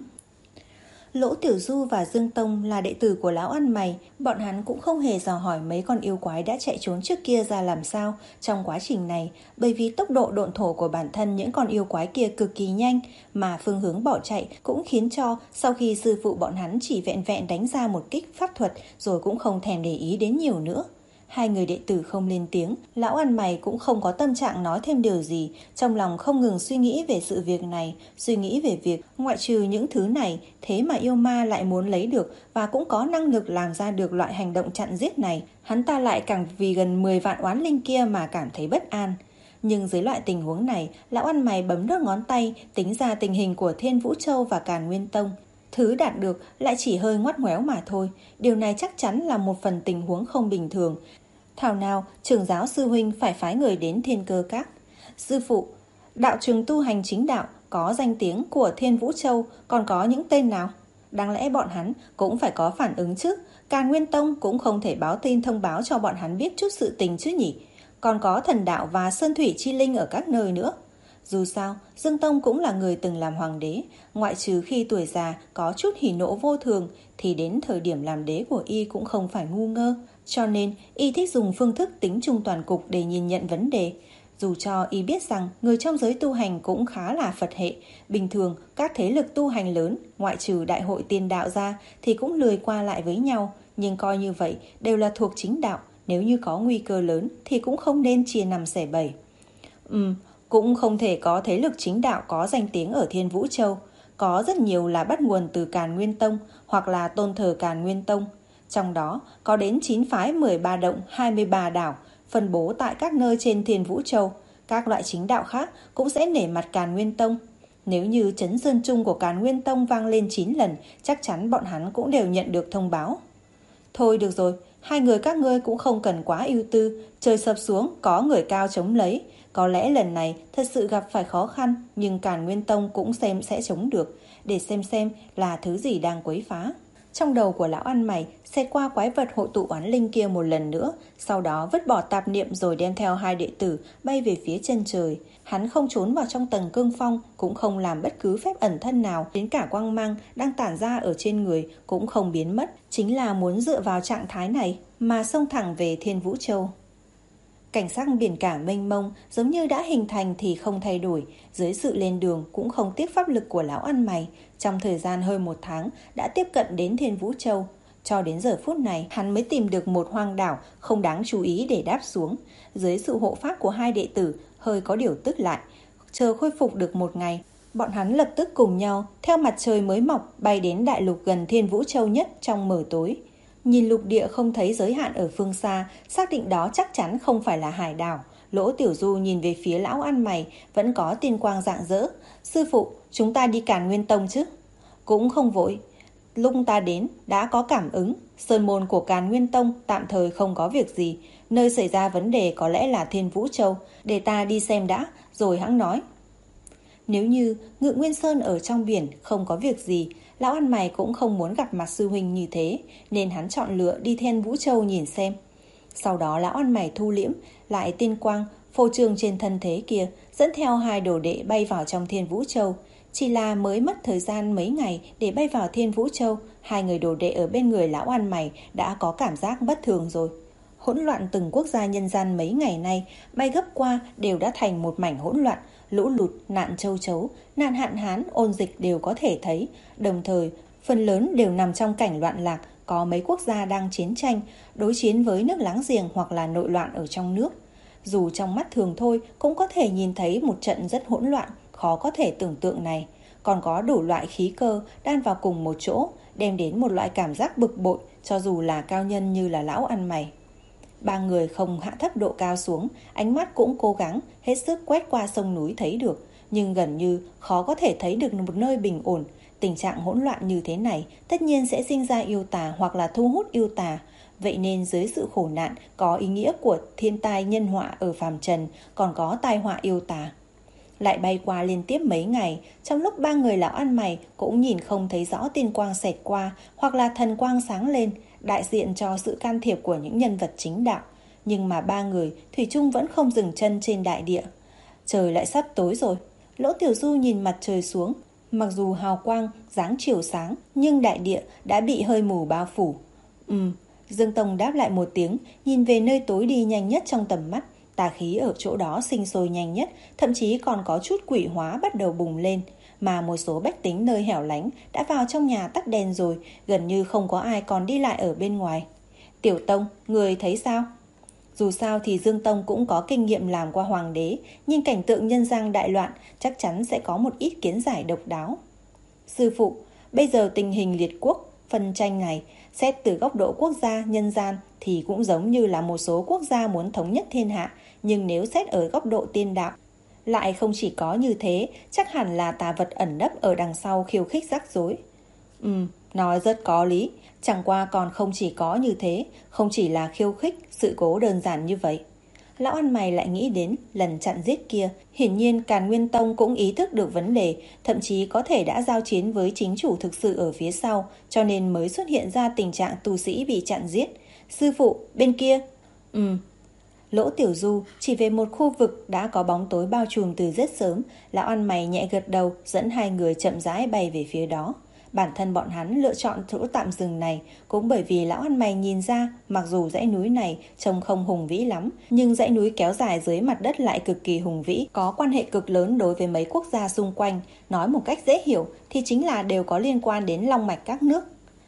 Speaker 2: Lỗ Tiểu Du và Dương Tông là đệ tử của lão ăn mày, bọn hắn cũng không hề dò hỏi mấy con yêu quái đã chạy trốn trước kia ra làm sao trong quá trình này, bởi vì tốc độ độn thổ của bản thân những con yêu quái kia cực kỳ nhanh, mà phương hướng bỏ chạy cũng khiến cho sau khi sư phụ bọn hắn chỉ vẹn vẹn đánh ra một kích pháp thuật rồi cũng không thèm để ý đến nhiều nữa. Hai người đệ tử không lên tiếng, lão ăn mày cũng không có tâm trạng nói thêm điều gì, trong lòng không ngừng suy nghĩ về sự việc này, suy nghĩ về việc ngoại trừ những thứ này, thế mà yêu ma lại muốn lấy được và cũng có năng lực làm ra được loại hành động chặn giết này, hắn ta lại càng vì gần mười vạn oán linh kia mà cảm thấy bất an. Nhưng dưới loại tình huống này, lão ăn mày bấm đốt ngón tay, tính ra tình hình của Thiên Vũ Châu và Càn Nguyên Tông. Thứ đạt được lại chỉ hơi ngoắt ngoéo mà thôi, điều này chắc chắn là một phần tình huống không bình thường. Thảo nào trưởng giáo sư huynh phải phái người đến Thiên Cơ Các. Sư phụ, đạo trường tu hành chính đạo có danh tiếng của Thiên Vũ Châu còn có những tên nào? Đáng lẽ bọn hắn cũng phải có phản ứng chứ. Càn Nguyên Tông cũng không thể báo tin thông báo cho bọn hắn biết chút sự tình chứ nhỉ. Còn có thần đạo và sơn thủy chi linh ở các nơi nữa. Dù sao, Dương Tông cũng là người từng làm hoàng đế, ngoại trừ khi tuổi già có chút hỉ nộ vô thường thì đến thời điểm làm đế của y cũng không phải ngu ngơ. Cho nên y thích dùng phương thức tính chung toàn cục để nhìn nhận vấn đề. Dù cho y biết rằng người trong giới tu hành cũng khá là Phật hệ, bình thường các thế lực tu hành lớn ngoại trừ đại hội tiên đạo ra thì cũng lười qua lại với nhau, nhưng coi như vậy đều là thuộc chính đạo, nếu như có nguy cơ lớn thì cũng không nên chia năm xẻ bảy. Ừm, cũng không thể có thế lực chính đạo có danh tiếng ở Thiên Vũ Châu, có rất nhiều là bắt nguồn từ Càn Nguyên Tông hoặc là tôn thờ Càn Nguyên Tông. Trong đó có đến chín phái mười ba động hai mươi ba đảo phân bố tại các nơi trên Thiên Vũ Châu. Các loại chính đạo khác cũng sẽ nể mặt Càn Nguyên Tông. Nếu như trấn sơn chung của Càn Nguyên Tông vang lên chín lần, chắc chắn bọn hắn cũng đều nhận được thông báo. Thôi được rồi, hai người các ngươi cũng không cần quá ưu tư, trời sập xuống có người cao chống lấy. Có lẽ lần này thật sự gặp phải khó khăn, nhưng Càn Nguyên Tông cũng xem sẽ chống được, để xem xem là thứ gì đang quấy phá. Trong đầu của lão ăn mày xẹt qua quái vật hội tụ oán linh kia một lần nữa, sau đó vứt bỏ tạp niệm rồi đem theo hai đệ tử bay về phía chân trời. Hắn không trốn vào trong tầng cương phong, cũng không làm bất cứ phép ẩn thân nào, đến cả quang mang đang tản ra ở trên người cũng không biến mất, chính là muốn dựa vào trạng thái này mà xông thẳng về Thiên Vũ Châu. Cảnh sắc biển cả mênh mông giống như đã hình thành thì không thay đổi, dưới sự lên đường cũng không tiếc pháp lực của lão ăn mày, trong thời gian hơn một tháng đã tiếp cận đến Thiên Vũ Châu. Cho đến giờ phút này, hắn mới tìm được một hoang đảo không đáng chú ý để đáp xuống. Dưới sự hộ pháp của hai đệ tử, hơi có điều tức lại. Chờ khôi phục được một ngày, bọn hắn lập tức cùng nhau theo mặt trời mới mọc bay đến đại lục gần Thiên Vũ Châu nhất trong mờ tối. Nhìn lục địa không thấy giới hạn ở phương xa, xác định đó chắc chắn không phải là hải đảo. Lỗ Tiểu Du nhìn về phía lão ăn mày, vẫn có tiên quang rạng rỡ. Sư phụ, chúng ta đi Càn Nguyên Tông chứ? Cũng không vội. Lúc ta đến đã có cảm ứng, sơn môn của Càn Nguyên Tông tạm thời không có việc gì, nơi xảy ra vấn đề có lẽ là Thiên Vũ Châu, để ta đi xem đã, rồi hẵng nói. Nếu như Ngự Nguyên Sơn ở trong biển không có việc gì, lão ăn mày cũng không muốn gặp mặt sư huynh như thế, nên hắn chọn lựa đi Thiên Vũ Châu nhìn xem. Sau đó lão ăn mày thu liễm lại tiên quang phô trương trên thân thế kia, dẫn theo hai đồ đệ bay vào trong Thiên Vũ Châu. Chỉ là mới mất thời gian mấy ngày để bay vào Thiên Vũ Châu, hai người đồ đệ ở bên người lão ăn mày đã có cảm giác bất thường rồi. Hỗn loạn từng quốc gia nhân gian mấy ngày nay bay gấp qua đều đã thành một mảnh hỗn loạn, lũ lụt, nạn châu chấu, nạn hạn hán, ôn dịch đều có thể thấy. Đồng thời, phần lớn đều nằm trong cảnh loạn lạc, có mấy quốc gia đang chiến tranh, đối chiến với nước láng giềng hoặc là nội loạn ở trong nước. Dù trong mắt thường thôi cũng có thể nhìn thấy một trận rất hỗn loạn, khó có thể tưởng tượng này. Còn có đủ loại khí cơ đan vào cùng một chỗ, đem đến một loại cảm giác bực bội cho dù là cao nhân như là lão ăn mày. Ba người không hạ thấp độ cao xuống, ánh mắt cũng cố gắng hết sức quét qua sông núi thấy được, nhưng gần như khó có thể thấy được một nơi bình ổn. Tình trạng hỗn loạn như thế này tất nhiên sẽ sinh ra yêu tà hoặc là thu hút yêu tà. Vậy nên dưới sự khổ nạn có ý nghĩa của thiên tai nhân họa ở phàm trần, còn có tai họa yêu tà. Lại bay qua liên tiếp mấy ngày, trong lúc ba người lão ăn mày cũng nhìn không thấy rõ tiên quang xẹt qua hoặc là thần quang sáng lên, đại diện cho sự can thiệp của những nhân vật chính đạo. Nhưng mà ba người thủy chung vẫn không dừng chân trên đại địa. Trời lại sắp tối rồi. Lỗ Tiểu Du nhìn mặt trời xuống, mặc dù hào quang dáng chiều sáng, nhưng đại địa đã bị hơi mù bao phủ. Ừm, Dương Tông đáp lại một tiếng, nhìn về nơi tối đi nhanh nhất trong tầm mắt. Tà khí ở chỗ đó sinh sôi nhanh nhất, thậm chí còn có chút quỷ hóa bắt đầu bùng lên. Mà một số bách tính nơi hẻo lánh đã vào trong nhà tắt đèn rồi, gần như không có ai còn đi lại ở bên ngoài. Tiểu Tông, người thấy sao? Dù sao thì Dương Tông cũng có kinh nghiệm làm qua hoàng đế, nhưng cảnh tượng nhân gian đại loạn chắc chắn sẽ có một ít kiến giải độc đáo. Sư phụ, bây giờ tình hình liệt quốc, phân tranh này, xét từ góc độ quốc gia, nhân gian thì cũng giống như là một số quốc gia muốn thống nhất thiên hạ, nhưng nếu xét ở góc độ tiên đạo, lại không chỉ có như thế, chắc hẳn là tà vật ẩn nấp ở đằng sau khiêu khích rắc rối. Ừm, nói rất có lý, chẳng qua còn không chỉ có như thế, không chỉ là khiêu khích, sự cố đơn giản như vậy. Lão ăn mày lại nghĩ đến lần chặn giết kia, hiển nhiên Càn Nguyên Tông cũng ý thức được vấn đề, thậm chí có thể đã giao chiến với chính chủ thực sự ở phía sau, cho nên mới xuất hiện ra tình trạng tu sĩ bị chặn giết. Sư phụ, bên kia. Ừm. Lỗ Tiểu Du chỉ về một khu vực đã có bóng tối bao trùm từ rất sớm. Lão ăn mày nhẹ gật đầu, dẫn hai người chậm rãi bay về phía đó. Bản thân bọn hắn lựa chọn chỗ tạm dừng này cũng bởi vì lão ăn mày nhìn ra, mặc dù dãy núi này trông không hùng vĩ lắm, nhưng dãy núi kéo dài dưới mặt đất lại cực kỳ hùng vĩ, có quan hệ cực lớn đối với mấy quốc gia xung quanh. Nói một cách dễ hiểu thì chính là đều có liên quan đến long mạch các nước.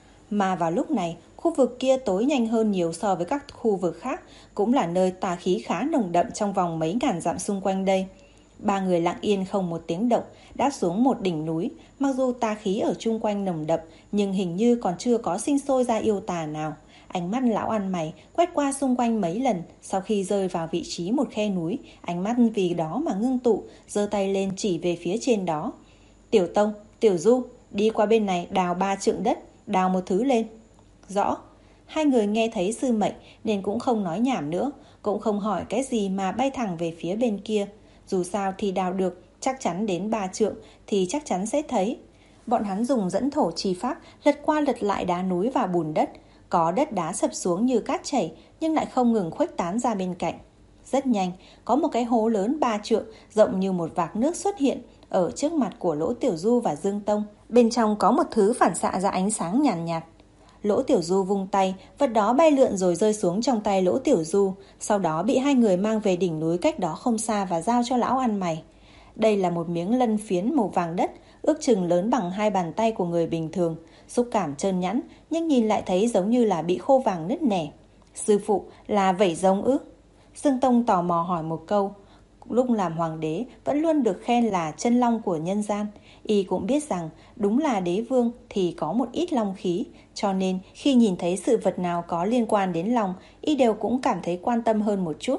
Speaker 2: Mà vào lúc này, khu vực kia tối nhanh hơn nhiều so với các khu vực khác, cũng là nơi tà khí khá nồng đậm trong vòng mấy ngàn dặm xung quanh đây. Ba người lặng yên không một tiếng động, đáp xuống một đỉnh núi. Mặc dù tà khí ở chung quanh nồng đậm, nhưng hình như còn chưa có sinh sôi ra yêu tà nào. Ánh mắt lão ăn mày quét qua xung quanh mấy lần, sau khi rơi vào vị trí một khe núi, ánh mắt vì đó mà ngưng tụ, giơ tay lên chỉ về phía trên đó. Tiểu Tông, Tiểu Du, đi qua bên này đào ba trượng đất, đào một thứ lên. Rõ. Hai người nghe thấy sư mệnh nên cũng không nói nhảm nữa, cũng không hỏi cái gì mà bay thẳng về phía bên kia. Dù sao thì đào được chắc chắn đến ba trượng thì chắc chắn sẽ thấy. Bọn hắn dùng dẫn thổ chi pháp lật qua lật lại đá núi và bùn đất. Có đất đá sập xuống như cát chảy nhưng lại không ngừng khuếch tán ra bên cạnh. Rất nhanh, có một cái hố lớn ba trượng rộng như một vạc nước xuất hiện ở trước mặt của Lỗ Tiểu Du và Dương Tông. Bên trong có một thứ phản xạ ra ánh sáng nhàn nhạt, nhạt. Lỗ Tiểu Du vung tay, vật đó bay lượn rồi rơi xuống trong tay Lỗ Tiểu Du, sau đó bị hai người mang về đỉnh núi cách đó không xa và giao cho lão ăn mày. Đây là một miếng lân phiến màu vàng đất, ước chừng lớn bằng hai bàn tay của người bình thường, xúc cảm trơn nhẵn, nhưng nhìn lại thấy giống như là bị khô vàng nứt nẻ. Sư phụ, là vảy rồng ư? Dương Tông tò mò hỏi một câu. Lúc làm hoàng đế vẫn luôn được khen là chân long của nhân gian. Y cũng biết rằng đúng là đế vương thì có một ít long khí, cho nên khi nhìn thấy sự vật nào có liên quan đến long, Y đều cũng cảm thấy quan tâm hơn một chút.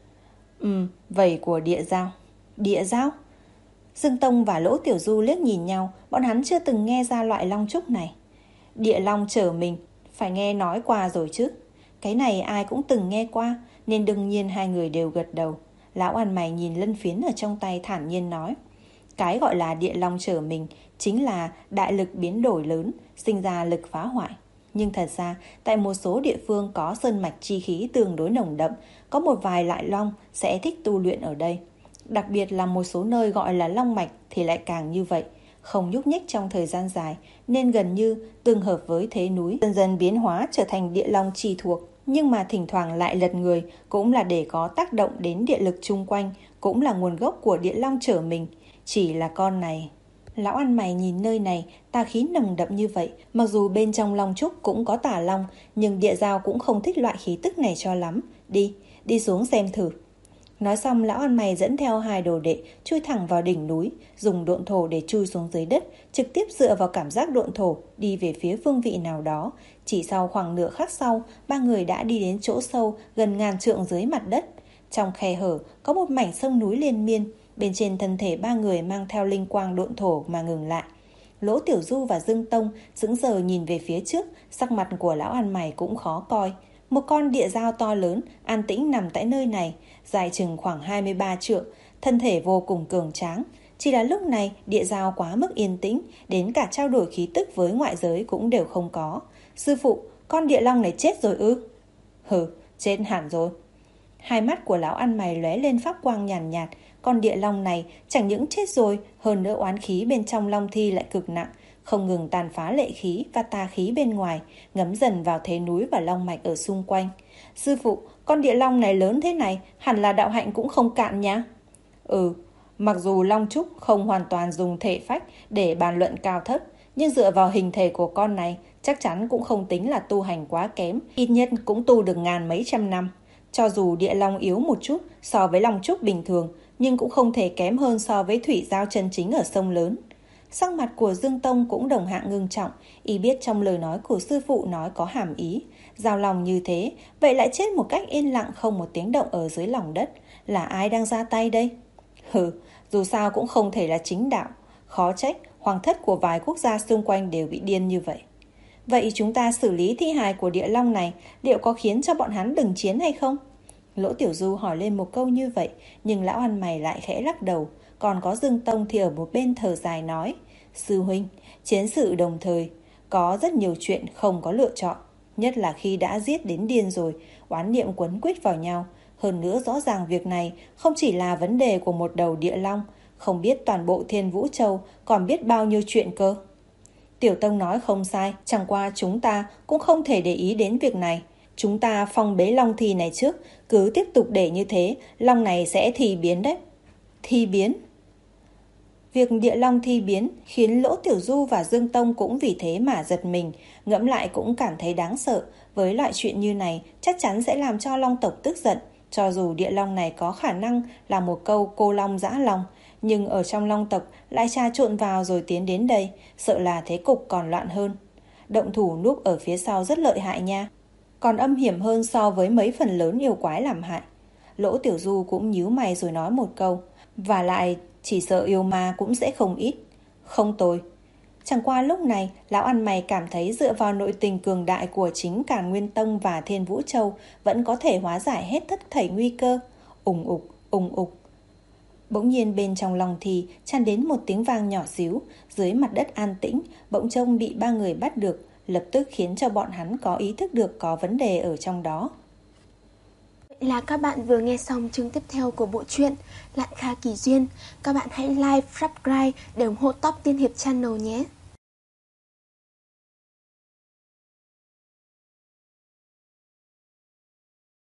Speaker 2: Ừ, vảy của địa dao. Địa dao? Dương Tông và Lỗ Tiểu Du liếc nhìn nhau, bọn hắn chưa từng nghe ra loại long trúc này. Địa long trở mình, phải nghe nói qua rồi chứ. Cái này ai cũng từng nghe qua, nên đương nhiên hai người đều gật đầu. Lão ăn mày nhìn lân phiến ở trong tay thản nhiên nói. Cái gọi là địa long trở mình chính là đại lực biến đổi lớn, sinh ra lực phá hoại. Nhưng thật ra, tại một số địa phương có sơn mạch chi khí tương đối nồng đậm, có một vài loại long sẽ thích tu luyện ở đây. Đặc biệt là một số nơi gọi là long mạch thì lại càng như vậy, không nhúc nhích trong thời gian dài, nên gần như tương hợp với thế núi, dần dần biến hóa trở thành địa long chi thuộc. Nhưng mà thỉnh thoảng lại lật người cũng là để có tác động đến địa lực chung quanh, cũng là nguồn gốc của địa long trở mình. Chỉ là con này. Lão ăn mày nhìn nơi này, tà khí nồng đậm như vậy, mặc dù bên trong long trúc cũng có tà long, nhưng địa dao cũng không thích loại khí tức này cho lắm. Đi, đi xuống xem thử. Nói xong, lão ăn mày dẫn theo hai đồ đệ chui thẳng vào đỉnh núi, dùng độn thổ để chui xuống dưới đất, trực tiếp dựa vào cảm giác độn thổ đi về phía phương vị nào đó. Chỉ sau khoảng nửa khắc sau, ba người đã đi đến chỗ sâu gần ngàn trượng dưới mặt đất. Trong khe hở có một mảnh sông núi liên miên, bên trên thân thể ba người mang theo linh quang độn thổ mà ngừng lại. Lỗ Tiểu Du và Dương Tông sững sờ nhìn về phía trước, sắc mặt của lão ăn mày cũng khó coi. Một con địa dao to lớn an tĩnh nằm tại nơi này, dài chừng khoảng hai mươi ba trượng, thân thể vô cùng cường tráng. Chỉ là lúc này địa dao quá mức yên tĩnh, đến cả trao đổi khí tức với ngoại giới cũng đều không có. Sư phụ, con địa long này chết rồi ư? Hừ, chết hẳn rồi. Hai mắt của lão ăn mày lóe lên pháp quang nhàn nhạt, nhạt. Con địa long này chẳng những chết rồi, hơn nữa oán khí bên trong long thi lại cực nặng, không ngừng tàn phá lệ khí và tà khí bên ngoài, ngấm dần vào thế núi và long mạch ở xung quanh. Sư phụ, con địa long này lớn thế này, hẳn là đạo hạnh cũng không cạn nhá. Ừ, mặc dù long trúc không hoàn toàn dùng thể phách để bàn luận cao thấp, nhưng dựa vào hình thể của con này, chắc chắn cũng không tính là tu hành quá kém, ít nhất cũng tu được ngàn mấy trăm năm. Cho dù địa long yếu một chút so với long trúc bình thường, nhưng cũng không thể kém hơn so với thủy giao chân chính ở sông lớn. Sắc mặt của Dương Tông cũng đồng hạng ngưng trọng, y biết trong lời nói của sư phụ nói có hàm ý. Giao lòng như thế, vậy lại chết một cách yên lặng không một tiếng động ở dưới lòng đất. Là ai đang ra tay đây? Hừ, dù sao cũng không thể là chính đạo. Khó trách, hoàng thất của vài quốc gia xung quanh đều bị điên như vậy. Vậy chúng ta xử lý thi hài của địa long này, liệu có khiến cho bọn hắn đừng chiến hay không? Lỗ Tiểu Du hỏi lên một câu như vậy, nhưng lão ăn mày lại khẽ lắc đầu. Còn có Dương Tông thì ở một bên thở dài nói, sư huynh, chiến sự đồng thời, có rất nhiều chuyện không có lựa chọn. Nhất là khi đã giết đến điên rồi, oán niệm quấn quýt vào nhau. Hơn nữa rõ ràng việc này không chỉ là vấn đề của một đầu địa long, không biết toàn bộ Thiên Vũ Châu còn biết bao nhiêu chuyện cơ. Tiểu Tông nói không sai, chẳng qua chúng ta cũng không thể để ý đến việc này. Chúng ta phong bế long thi này trước, cứ tiếp tục để như thế, long này sẽ thi biến đấy. Thi biến? Việc địa long thi biến khiến Lỗ Tiểu Du và Dương Tông cũng vì thế mà giật mình, ngẫm lại cũng cảm thấy đáng sợ. Với loại chuyện như này chắc chắn sẽ làm cho long tộc tức giận. Cho dù địa long này có khả năng là một câu cô long dã long, nhưng ở trong long tộc lại trà trộn vào rồi tiến đến đây, sợ là thế cục còn loạn hơn. Động thủ núp ở phía sau rất lợi hại nha, còn âm hiểm hơn so với mấy phần lớn yêu quái làm hại. Lỗ Tiểu Du cũng nhíu mày rồi nói một câu, và lại chỉ sợ yêu ma cũng sẽ không ít. Không tồi. Chẳng qua lúc này, lão ăn mày cảm thấy dựa vào nội tình cường đại của chính Càn Nguyên Tông và Thiên Vũ Châu vẫn có thể hóa giải hết tất thảy nguy cơ. Ùng ục, ùng ục. Bỗng nhiên bên trong lòng thì tràn đến một tiếng vang nhỏ xíu. Dưới mặt đất an tĩnh, bỗng trông bị ba người bắt được, lập tức khiến cho bọn hắn có ý thức được có vấn đề ở trong đó.
Speaker 1: Vậy là các bạn vừa nghe xong chương tiếp theo của bộ truyện Lạn Kha Kỳ Duyên. Các bạn hãy like, subscribe để ủng hộ Top Tiên Hiệp Channel nhé.